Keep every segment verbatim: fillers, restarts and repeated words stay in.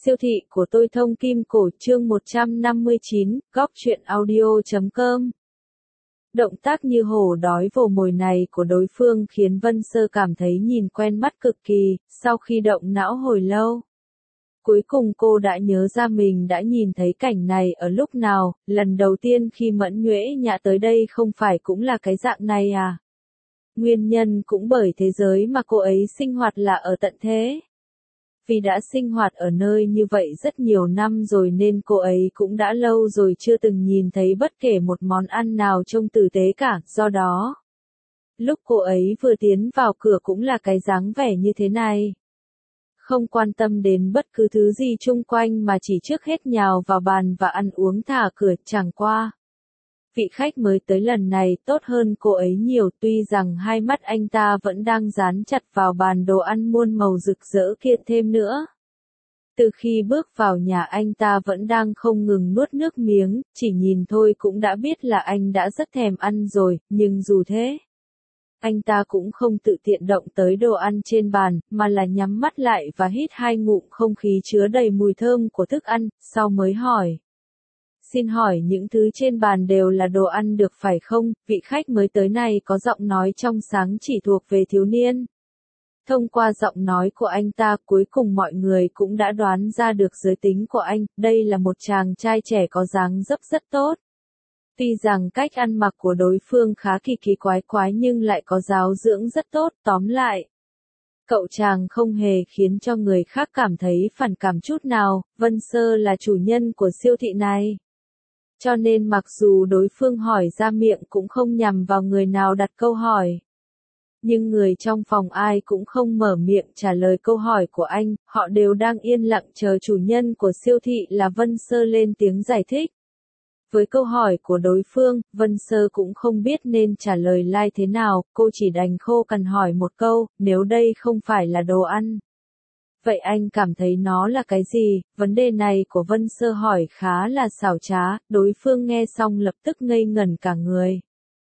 Siêu thị của tôi thông kim cổ chương một trăm năm mươi chín, góc truyện audio chấm com. Động tác như hổ đói vồ mồi này của đối phương khiến Vân Sơ cảm thấy nhìn quen mắt cực kỳ, sau khi động não hồi lâu. Cuối cùng cô đã nhớ ra mình đã nhìn thấy cảnh này ở lúc nào, lần đầu tiên khi Mẫn Nhuễ Nhã tới đây không phải cũng là cái dạng này à? Nguyên nhân cũng bởi thế giới mà cô ấy sinh hoạt là ở tận thế. Vì đã sinh hoạt ở nơi như vậy rất nhiều năm rồi nên cô ấy cũng đã lâu rồi chưa từng nhìn thấy bất kể một món ăn nào trông tử tế cả, do đó. Lúc cô ấy vừa tiến vào cửa cũng là cái dáng vẻ như thế này. Không quan tâm đến bất cứ thứ gì chung quanh mà chỉ trước hết nhào vào bàn và ăn uống thả cửa chẳng qua. Vị khách mới tới lần này tốt hơn cô ấy nhiều, tuy rằng hai mắt anh ta vẫn đang dán chặt vào bàn đồ ăn muôn màu rực rỡ kia thêm nữa. Từ khi bước vào nhà anh ta vẫn đang không ngừng nuốt nước miếng, chỉ nhìn thôi cũng đã biết là anh đã rất thèm ăn rồi, nhưng dù thế, anh ta cũng không tự tiện động tới đồ ăn trên bàn, mà là nhắm mắt lại và hít hai ngụm không khí chứa đầy mùi thơm của thức ăn, sau mới hỏi. Xin hỏi những thứ trên bàn đều là đồ ăn được phải không? Vị khách mới tới này có giọng nói trong sáng chỉ thuộc về thiếu niên. Thông qua giọng nói của anh ta cuối cùng mọi người cũng đã đoán ra được giới tính của anh, đây là một chàng trai trẻ có dáng dấp rất tốt. Tuy rằng cách ăn mặc của đối phương khá kỳ kỳ quái quái nhưng lại có giáo dưỡng rất tốt, tóm lại. Cậu chàng không hề khiến cho người khác cảm thấy phản cảm chút nào, Vân Sơ là chủ nhân của siêu thị này. Cho nên mặc dù đối phương hỏi ra miệng cũng không nhằm vào người nào đặt câu hỏi. Nhưng người trong phòng ai cũng không mở miệng trả lời câu hỏi của anh, họ đều đang yên lặng chờ chủ nhân của siêu thị là Vân Sơ lên tiếng giải thích. Với câu hỏi của đối phương, Vân Sơ cũng không biết nên trả lời like thế nào, cô chỉ đành khô cằn hỏi một câu, nếu đây không phải là đồ ăn. Vậy anh cảm thấy nó là cái gì? Vấn đề này của Vân Sơ hỏi khá là xảo trá, đối phương nghe xong lập tức ngây ngẩn cả người.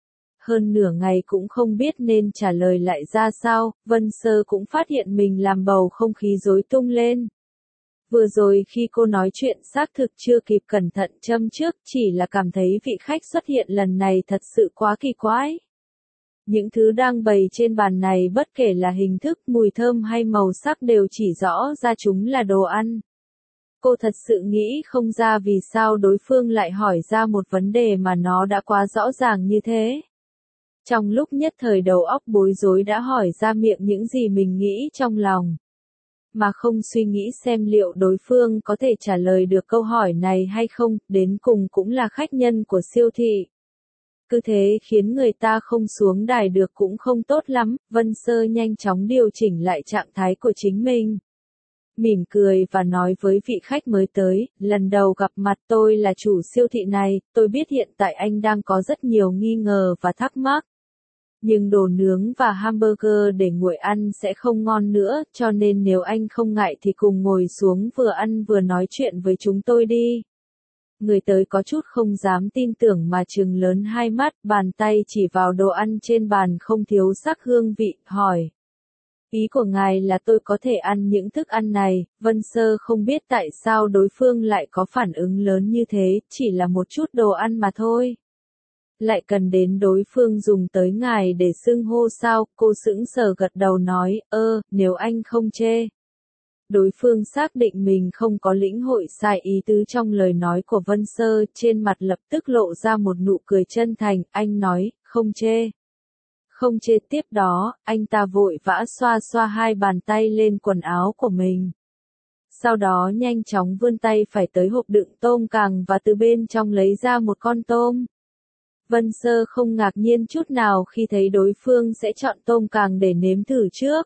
Hơn nửa ngày cũng không biết nên trả lời lại ra sao, Vân Sơ cũng phát hiện mình làm bầu không khí rối tung lên. Vừa rồi khi cô nói chuyện xác thực chưa kịp cẩn thận châm trước, chỉ là cảm thấy vị khách xuất hiện lần này thật sự quá kỳ quái. Những thứ đang bày trên bàn này bất kể là hình thức, mùi thơm hay màu sắc đều chỉ rõ ra chúng là đồ ăn. Cô thật sự nghĩ không ra vì sao đối phương lại hỏi ra một vấn đề mà nó đã quá rõ ràng như thế. Trong lúc nhất thời đầu óc bối rối đã hỏi ra miệng những gì mình nghĩ trong lòng. Mà không suy nghĩ xem liệu đối phương có thể trả lời được câu hỏi này hay không, đến cùng cũng là khách nhân của siêu thị. Cứ thế khiến người ta không xuống đài được cũng không tốt lắm, Vân Sơ nhanh chóng điều chỉnh lại trạng thái của chính mình. Mỉm cười và nói với vị khách mới tới, lần đầu gặp mặt tôi là chủ siêu thị này, tôi biết hiện tại anh đang có rất nhiều nghi ngờ và thắc mắc. Nhưng đồ nướng và hamburger để nguội ăn sẽ không ngon nữa, cho nên nếu anh không ngại thì cùng ngồi xuống vừa ăn vừa nói chuyện với chúng tôi đi. Người tới có chút không dám tin tưởng mà trừng lớn hai mắt, bàn tay chỉ vào đồ ăn trên bàn không thiếu sắc hương vị, hỏi. Ý của ngài là tôi có thể ăn những thức ăn này, Vân Sơ không biết tại sao đối phương lại có phản ứng lớn như thế, chỉ là một chút đồ ăn mà thôi. Lại cần đến đối phương dùng tới ngài để xưng hô sao, cô sững sờ gật đầu nói, ơ, nếu anh không chê. Đối phương xác định mình không có lĩnh hội sai ý tứ trong lời nói của Vân Sơ, trên mặt lập tức lộ ra một nụ cười chân thành, anh nói, không chê. Không chê tiếp đó, anh ta vội vã xoa xoa hai bàn tay lên quần áo của mình. Sau đó nhanh chóng vươn tay phải tới hộp đựng tôm càng và từ bên trong lấy ra một con tôm. Vân Sơ không ngạc nhiên chút nào khi thấy đối phương sẽ chọn tôm càng để nếm thử trước.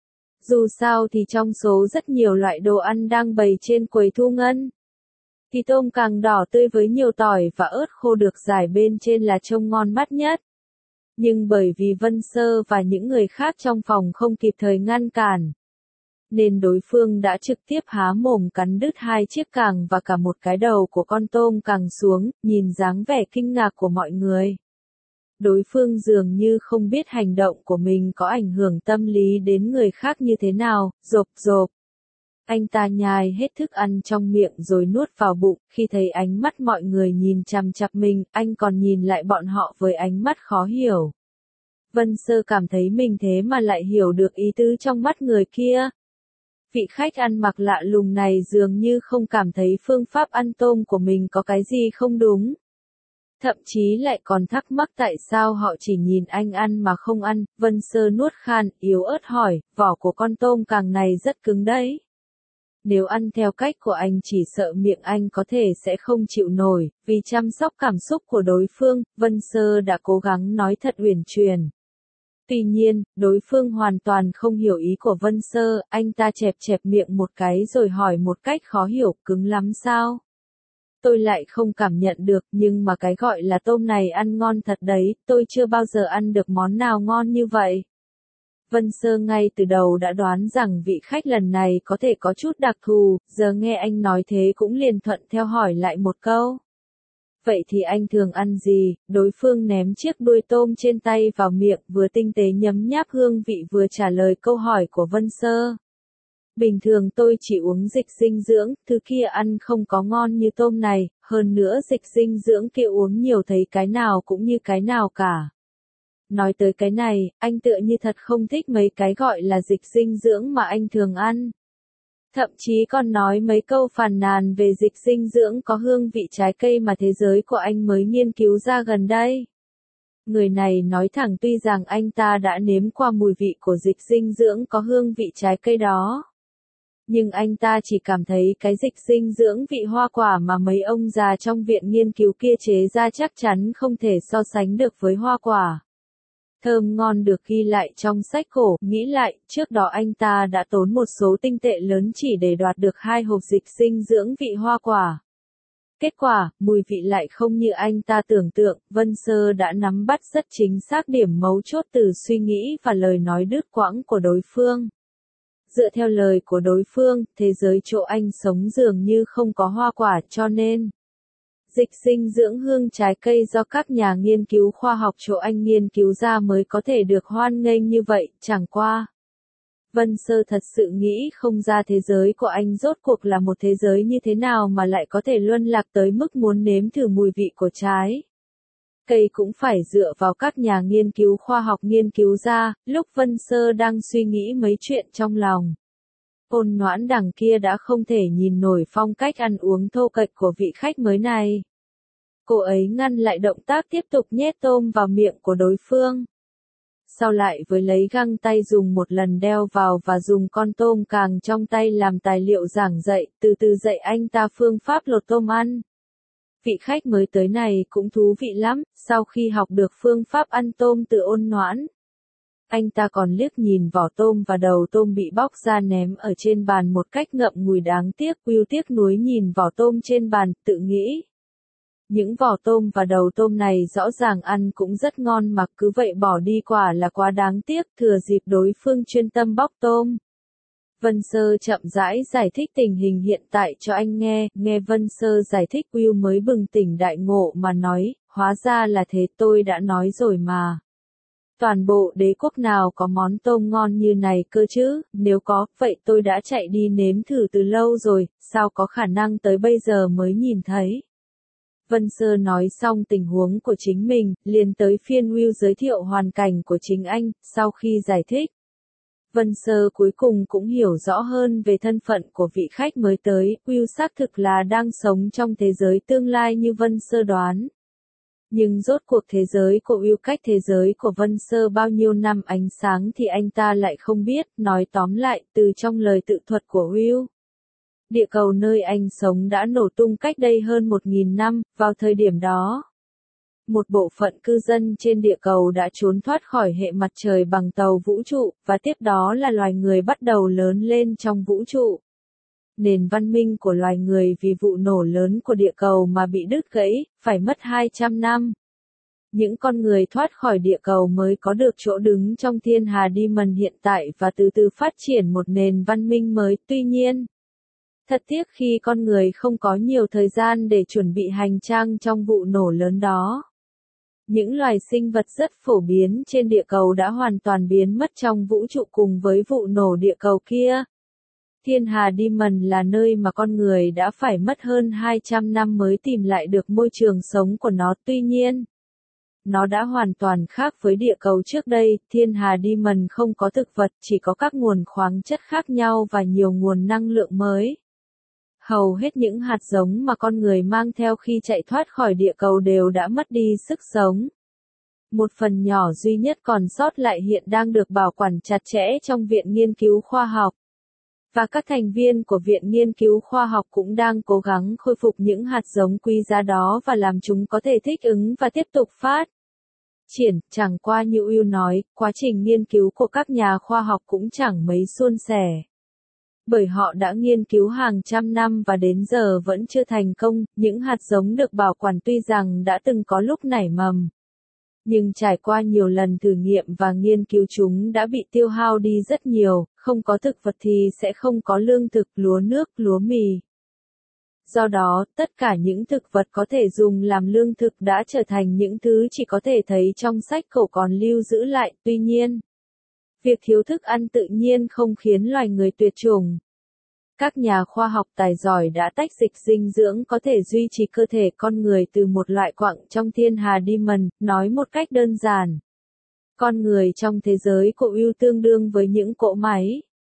Dù sao thì trong số rất nhiều loại đồ ăn đang bày trên quầy thu ngân, thì tôm càng đỏ tươi với nhiều tỏi và ớt khô được rải bên trên là trông ngon mắt nhất. Nhưng bởi vì Vân Sơ và những người khác trong phòng không kịp thời ngăn cản, nên đối phương đã trực tiếp há mồm cắn đứt hai chiếc càng và cả một cái đầu của con tôm càng xuống, nhìn dáng vẻ kinh ngạc của mọi người. Đối phương dường như không biết hành động của mình có ảnh hưởng tâm lý đến người khác như thế nào, rộp rộp. Anh ta nhai hết thức ăn trong miệng rồi nuốt vào bụng, khi thấy ánh mắt mọi người nhìn chằm chằm mình, anh còn nhìn lại bọn họ với ánh mắt khó hiểu. Vân Sơ cảm thấy mình thế mà lại hiểu được ý tứ trong mắt người kia. Vị khách ăn mặc lạ lùng này dường như không cảm thấy phương pháp ăn tôm của mình có cái gì không đúng. Thậm chí lại còn thắc mắc tại sao họ chỉ nhìn anh ăn mà không ăn. Vân Sơ nuốt khan, yếu ớt hỏi, vỏ của con tôm càng này rất cứng đấy. Nếu ăn theo cách của anh chỉ sợ miệng anh có thể sẽ không chịu nổi. Vì chăm sóc cảm xúc của đối phương, Vân Sơ đã cố gắng nói thật uyển chuyển. Tuy nhiên, đối phương hoàn toàn không hiểu ý của Vân Sơ, anh ta chẹp chẹp miệng một cái rồi hỏi một cách khó hiểu, cứng lắm sao? Tôi lại không cảm nhận được, nhưng mà cái gọi là tôm này ăn ngon thật đấy, tôi chưa bao giờ ăn được món nào ngon như vậy. Vân Sơ ngay từ đầu đã đoán rằng vị khách lần này có thể có chút đặc thù, giờ nghe anh nói thế cũng liền thuận theo hỏi lại một câu. Vậy thì anh thường ăn gì? Đối phương ném chiếc đuôi tôm trên tay vào miệng, vừa tinh tế nhấm nháp hương vị vừa trả lời câu hỏi của Vân Sơ. Bình thường tôi chỉ uống dịch dinh dưỡng, thứ kia ăn không có ngon như tôm này, hơn nữa dịch dinh dưỡng kia uống nhiều thấy cái nào cũng như cái nào cả. Nói tới cái này, anh tựa như thật không thích mấy cái gọi là dịch dinh dưỡng mà anh thường ăn. Thậm chí còn nói mấy câu phàn nàn về dịch dinh dưỡng có hương vị trái cây mà thế giới của anh mới nghiên cứu ra gần đây. Người này nói thẳng tuy rằng anh ta đã nếm qua mùi vị của dịch dinh dưỡng có hương vị trái cây đó. Nhưng anh ta chỉ cảm thấy cái dịch dinh dưỡng vị hoa quả mà mấy ông già trong viện nghiên cứu kia chế ra chắc chắn không thể so sánh được với hoa quả. Thơm ngon được ghi lại trong sách cổ, nghĩ lại, trước đó anh ta đã tốn một số tinh tệ lớn chỉ để đoạt được hai hộp dịch dinh dưỡng vị hoa quả. Kết quả, mùi vị lại không như anh ta tưởng tượng, Vân Sơ đã nắm bắt rất chính xác điểm mấu chốt từ suy nghĩ và lời nói đứt quãng của đối phương. Dựa theo lời của đối phương, thế giới chỗ anh sống dường như không có hoa quả cho nên dịch dinh dưỡng hương trái cây do các nhà nghiên cứu khoa học chỗ anh nghiên cứu ra mới có thể được hoan nghênh như vậy, chẳng qua. Vân Sơ thật sự nghĩ không ra thế giới của anh rốt cuộc là một thế giới như thế nào mà lại có thể luân lạc tới mức muốn nếm thử mùi vị của trái cây cũng phải dựa vào các nhà nghiên cứu khoa học nghiên cứu ra. Lúc Vân Sơ đang suy nghĩ mấy chuyện trong lòng, Ôn Noãn đằng kia đã không thể nhìn nổi phong cách ăn uống thô kệch của vị khách mới này. Cô ấy ngăn lại động tác tiếp tục nhét tôm vào miệng của đối phương. Sau lại với lấy găng tay dùng một lần đeo vào và dùng con tôm càng trong tay làm tài liệu giảng dạy, từ từ dạy anh ta phương pháp lột tôm ăn. Vị khách mới tới này cũng thú vị lắm, sau khi học được phương pháp ăn tôm từ Ôn Noãn. Anh ta còn liếc nhìn vỏ tôm và đầu tôm bị bóc ra ném ở trên bàn một cách ngậm ngùi đáng tiếc, Will tiếc nuối nhìn vỏ tôm trên bàn, tự nghĩ. Những vỏ tôm và đầu tôm này rõ ràng ăn cũng rất ngon mà cứ vậy bỏ đi quả là quá đáng tiếc, thừa dịp đối phương chuyên tâm bóc tôm. Vân Sơ chậm rãi giải thích tình hình hiện tại cho anh nghe, nghe Vân Sơ giải thích Will mới bừng tỉnh đại ngộ mà nói, hóa ra là thế, tôi đã nói rồi mà. Toàn bộ đế quốc nào có món tôm ngon như này cơ chứ, nếu có, vậy tôi đã chạy đi nếm thử từ lâu rồi, sao có khả năng tới bây giờ mới nhìn thấy. Vân Sơ nói xong tình huống của chính mình, liền tới phiên Will giới thiệu hoàn cảnh của chính anh, sau khi giải thích. Vân Sơ cuối cùng cũng hiểu rõ hơn về thân phận của vị khách mới tới, Will xác thực là đang sống trong thế giới tương lai như Vân Sơ đoán. Nhưng rốt cuộc thế giới của Will cách thế giới của Vân Sơ bao nhiêu năm ánh sáng thì anh ta lại không biết, nói tóm lại, từ trong lời tự thuật của Will. Địa cầu nơi anh sống đã nổ tung cách đây hơn một nghìn năm, vào thời điểm đó. Một bộ phận cư dân trên địa cầu đã trốn thoát khỏi hệ mặt trời bằng tàu vũ trụ, và tiếp đó là loài người bắt đầu lớn lên trong vũ trụ. Nền văn minh của loài người vì vụ nổ lớn của địa cầu mà bị đứt gãy, phải mất hai trăm năm. Những con người thoát khỏi địa cầu mới có được chỗ đứng trong thiên hà Demon hiện tại và từ từ phát triển một nền văn minh mới, tuy nhiên. Thật tiếc khi con người không có nhiều thời gian để chuẩn bị hành trang trong vụ nổ lớn đó. Những loài sinh vật rất phổ biến trên địa cầu đã hoàn toàn biến mất trong vũ trụ cùng với vụ nổ địa cầu kia. Thiên Hà Diamond là nơi mà con người đã phải mất hơn hai trăm năm mới tìm lại được môi trường sống của nó. Tuy nhiên, nó đã hoàn toàn khác với địa cầu trước đây. Thiên Hà Diamond không có thực vật, chỉ có các nguồn khoáng chất khác nhau và nhiều nguồn năng lượng mới. Hầu hết những hạt giống mà con người mang theo khi chạy thoát khỏi địa cầu đều đã mất đi sức sống. Một phần nhỏ duy nhất còn sót lại hiện đang được bảo quản chặt chẽ trong Viện Nghiên cứu Khoa học. Và các thành viên của Viện Nghiên cứu Khoa học cũng đang cố gắng khôi phục những hạt giống quý giá đó và làm chúng có thể thích ứng và tiếp tục phát triển. Chẳng qua như Will nói, quá trình nghiên cứu của các nhà khoa học cũng chẳng mấy suôn sẻ. Bởi họ đã nghiên cứu hàng trăm năm và đến giờ vẫn chưa thành công. Những hạt giống được bảo quản tuy rằng đã từng có lúc nảy mầm, nhưng trải qua nhiều lần thử nghiệm và nghiên cứu chúng đã bị tiêu hao đi rất nhiều. Không có thực vật thì sẽ không có lương thực, lúa nước, lúa mì. Do đó, tất cả những thực vật có thể dùng làm lương thực đã trở thành những thứ chỉ có thể thấy trong sách cổ còn lưu giữ lại. Tuy nhiên, việc thiếu thức ăn tự nhiên không khiến loài người tuyệt chủng. Các nhà khoa học tài giỏi đã tách dịch dinh dưỡng có thể duy trì cơ thể con người từ một loại quặng trong Thiên Hà Diamond. Nói một cách đơn giản, con người trong thế giới của Will tương đương với những cỗ máy.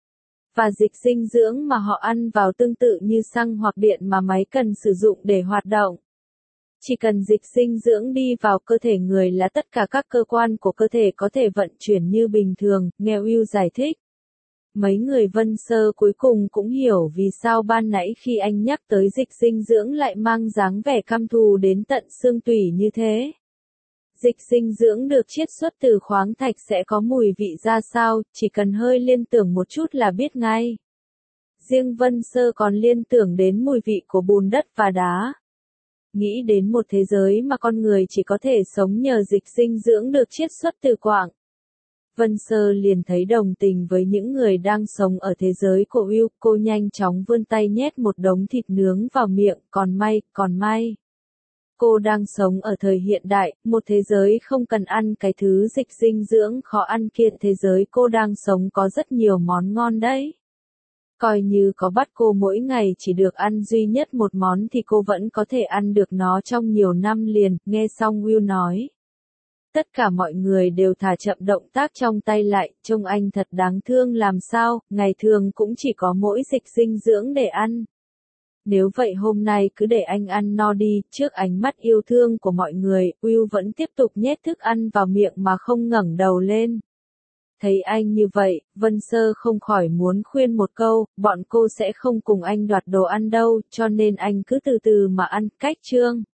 Và dịch dinh dưỡng mà họ ăn vào tương tự như xăng hoặc điện mà máy cần sử dụng để hoạt động. Chỉ cần dịch dinh dưỡng đi vào cơ thể người là tất cả các cơ quan của cơ thể có thể vận chuyển như bình thường, nghe Will giải thích. Mấy người Vân Sơ cuối cùng cũng hiểu vì sao ban nãy khi anh nhắc tới dịch dinh dưỡng lại mang dáng vẻ căm thù đến tận xương tủy như thế. Dịch dinh dưỡng được chiết xuất từ khoáng thạch sẽ có mùi vị ra sao, chỉ cần hơi liên tưởng một chút là biết ngay. Riêng Vân Sơ còn liên tưởng đến mùi vị của bùn đất và đá. Nghĩ đến một thế giới mà con người chỉ có thể sống nhờ dịch dinh dưỡng được chiết xuất từ quặng. Vân Sơ liền thấy đồng tình với những người đang sống ở thế giới của Will. Cô nhanh chóng vươn tay nhét một đống thịt nướng vào miệng. Còn may, còn may. Cô đang sống ở thời hiện đại, một thế giới không cần ăn cái thứ dịch dinh dưỡng khó ăn kia. Thế giới cô đang sống có rất nhiều món ngon đấy. Coi như có bắt cô mỗi ngày chỉ được ăn duy nhất một món thì cô vẫn có thể ăn được nó trong nhiều năm liền. Nghe xong Will nói. Tất cả mọi người đều thả chậm động tác trong tay lại, trông anh thật đáng thương làm sao, ngày thường cũng chỉ có mỗi dịch dinh dưỡng để ăn. Nếu vậy hôm nay cứ để anh ăn no đi. Trước ánh mắt yêu thương của mọi người, Will vẫn tiếp tục nhét thức ăn vào miệng mà không ngẩng đầu lên. Thấy anh như vậy, Vân Sơ không khỏi muốn khuyên một câu, bọn cô sẽ không cùng anh đoạt đồ ăn đâu, cho nên anh cứ từ từ mà ăn. Cách chương